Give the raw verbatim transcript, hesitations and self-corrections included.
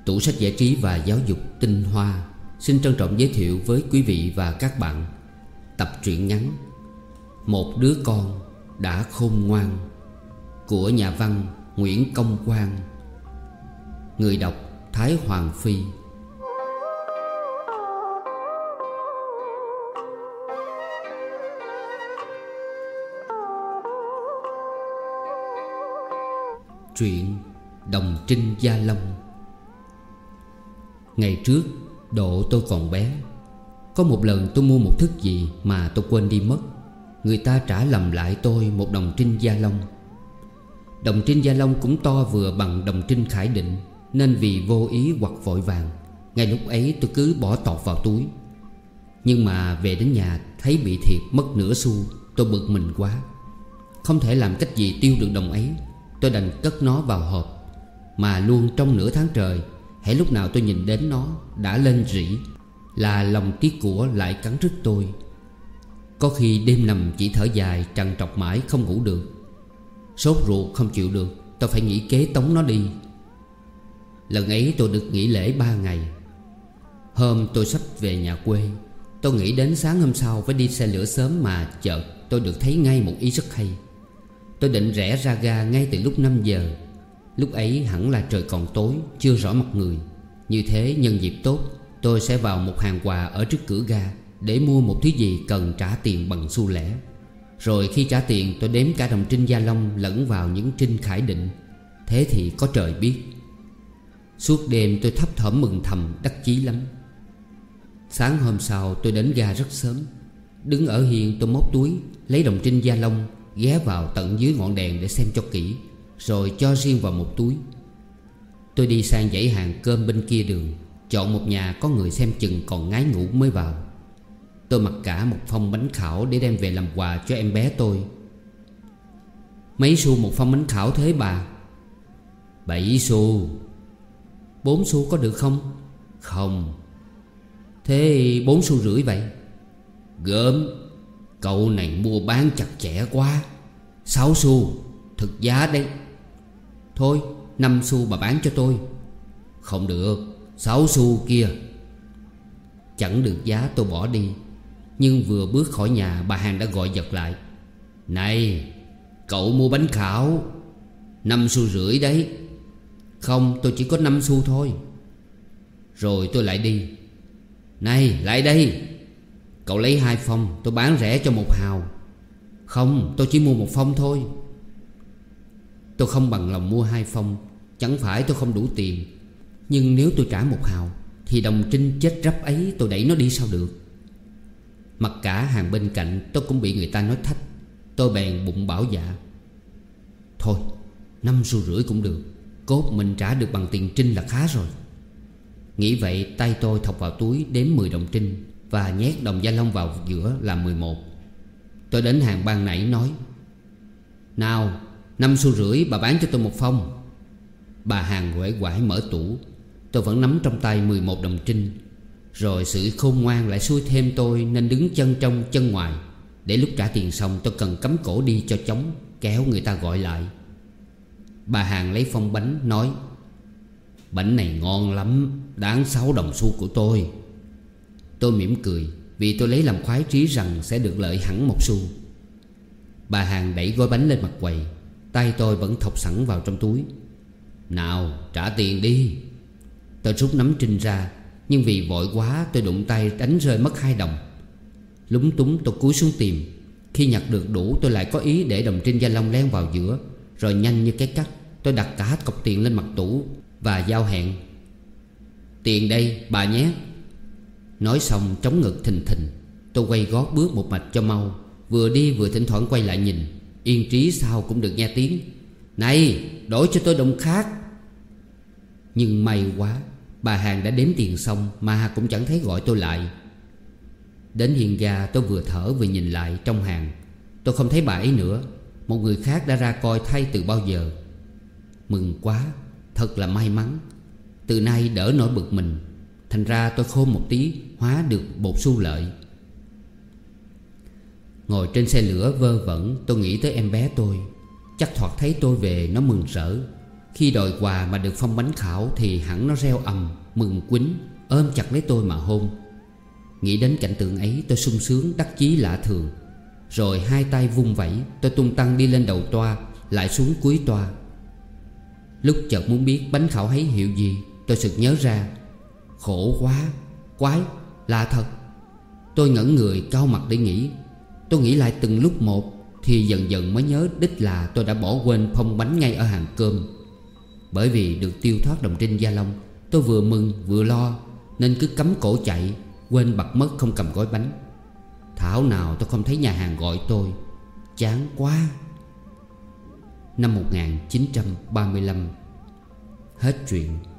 Tủ sách giải trí và giáo dục tinh hoa xin trân trọng giới thiệu với quý vị và các bạn tập truyện ngắn Một đứa con đã khôn ngoan của nhà văn Nguyễn Công Quang. Người đọc Thái Hoàng Phi. Truyện Đồng Trinh Gia Long. Ngày trước, độ tôi còn bé, có một lần tôi mua một thức gì mà tôi quên đi mất. Người ta trả lầm lại tôi một đồng trinh Gia Long. Đồng trinh Gia Long cũng to vừa bằng đồng trinh Khải Định, nên vì vô ý hoặc vội vàng, ngay lúc ấy tôi cứ bỏ tọt vào túi. Nhưng mà về đến nhà thấy bị thiệt mất nửa xu, tôi bực mình quá. Không thể làm cách gì tiêu được đồng ấy. Tôi đành cất nó vào hộp. Mà luôn trong nửa tháng trời, hễ lúc nào tôi nhìn đến nó đã lên rỉ, là lòng tiếc của lại cắn rứt tôi. Có khi đêm nằm chỉ thở dài trằn trọc mãi không ngủ được. Sốt ruột không chịu được, tôi phải nghĩ kế tống nó đi. Lần ấy tôi được nghỉ lễ ba ngày. Hôm tôi sắp về nhà quê, tôi nghĩ đến sáng hôm sau phải đi xe lửa sớm, mà chợt tôi được thấy ngay một ý rất hay. Tôi định rẽ ra ga ngay từ lúc năm giờ. Lúc ấy hẳn là trời còn tối, chưa rõ mặt người. Như thế nhân dịp tốt, tôi sẽ vào một hàng quà ở trước cửa ga để mua một thứ gì cần trả tiền bằng xu lẻ. Rồi khi trả tiền tôi đếm cả đồng trinh Gia Long lẫn vào những trinh Khải Định. Thế thì có trời biết. Suốt đêm tôi thấp thỏm mừng thầm đắc chí lắm. Sáng hôm sau tôi đến ga rất sớm. Đứng ở hiên tôi móc túi lấy đồng trinh Gia Long, ghé vào tận dưới ngọn đèn để xem cho kỹ, rồi cho riêng vào một túi. Tôi đi sang dãy hàng cơm bên kia đường, chọn một nhà có người xem chừng còn ngái ngủ mới vào. Tôi mặc cả một phong bánh khảo để đem về làm quà cho em bé tôi. Mấy xu một phong bánh khảo thế bà? Bảy xu. Bốn xu có được không? Không. Thế bốn xu rưỡi vậy? Gớm, cậu này mua bán chặt chẽ quá. Sáu xu, thực giá đấy. Thôi, năm xu bà bán cho tôi. Không được, sáu xu kia. Chẳng được giá tôi bỏ đi. Nhưng vừa bước khỏi nhà, bà hàng đã gọi giật lại. Này, cậu mua bánh khảo, năm xu rưỡi đấy. Không, tôi chỉ có năm xu thôi. Rồi tôi lại đi. Này, lại đây. Cậu lấy hai phong, tôi bán rẻ cho một hào. Không, tôi chỉ mua một phong thôi. Tôi không bằng lòng mua hai phong. Chẳng phải tôi không đủ tiền, nhưng nếu tôi trả một hào thì đồng trinh chết rắp ấy tôi đẩy nó đi sao được. Mặc cả hàng bên cạnh tôi cũng bị người ta nói thách. Tôi bèn bụng bảo dạ. Thôi, năm xu rưỡi cũng được. Cốt mình trả được bằng tiền trinh là khá rồi. Nghĩ vậy tay tôi thọc vào túi đếm mười đồng trinh và nhét đồng Gia Long vào giữa là mười một. Tôi đến hàng ban nãy nói: Nào, năm xu rưỡi bà bán cho tôi một phong. Bà hàng uể oải mở tủ. Tôi vẫn nắm trong tay mười một đồng trinh. Rồi sự khôn ngoan lại xui thêm tôi, nên đứng chân trong chân ngoài, để lúc trả tiền xong tôi cần cắm cổ đi cho chóng, kéo người ta gọi lại. Bà hàng lấy phong bánh nói: Bánh này ngon lắm, đáng sáu đồng xu của tôi. Tôi mỉm cười, vì tôi lấy làm khoái trí rằng sẽ được lợi hẳn một xu. Bà hàng đẩy gói bánh lên mặt quầy. Tay tôi vẫn thọc sẵn vào trong túi. Nào, trả tiền đi. Tôi rút nắm trinh ra, nhưng vì vội quá tôi đụng tay đánh rơi mất hai đồng. Lúng túng tôi cúi xuống tìm. Khi nhặt được đủ tôi lại có ý để đồng trinh Gia Long len vào giữa. Rồi nhanh như cái cắt tôi đặt cả cọc tiền lên mặt tủ và giao hẹn: Tiền đây bà nhé. Nói xong chống ngực thình thình. Tôi quay gót bước một mạch cho mau. Vừa đi vừa thỉnh thoảng quay lại nhìn. Yên trí sao cũng được nghe tiếng: Này, đổi cho tôi đồng khác. Nhưng may quá, bà hàng đã đếm tiền xong mà cũng chẳng thấy gọi tôi lại. Đến hiên ga tôi vừa thở vừa nhìn lại trong hàng. Tôi không thấy bà ấy nữa. Một người khác đã ra coi thay từ bao giờ. Mừng quá, thật là may mắn. Từ nay đỡ nỗi bực mình. Thành ra tôi khôn một tí, hóa được bột xu lợi. Ngồi trên xe lửa vơ vẩn, tôi nghĩ tới em bé tôi. Chắc thoạt thấy tôi về nó mừng rỡ. Khi đòi quà mà được phong bánh khảo thì hẳn nó reo ầm, mừng quýnh, ôm chặt lấy tôi mà hôn. Nghĩ đến cảnh tượng ấy tôi sung sướng đắc chí lạ thường. Rồi hai tay vung vẩy, tôi tung tăng đi lên đầu toa, lại xuống cuối toa. Lúc chợt muốn biết bánh khảo ấy hiệu gì, tôi sực nhớ ra. Khổ quá, quái, lạ thật. Tôi ngẩn người cau mặt để nghĩ. Tôi nghĩ lại từng lúc một thì dần dần mới nhớ đích là tôi đã bỏ quên phong bánh ngay ở hàng cơm. Bởi vì được tiêu thoát đồng trinh Gia Long, tôi vừa mừng vừa lo, nên cứ cắm cổ chạy, quên bặt mất không cầm gói bánh. Thảo nào tôi không thấy nhà hàng gọi tôi. Chán quá. Năm một nghìn chín trăm ba mươi lăm. Hết truyện.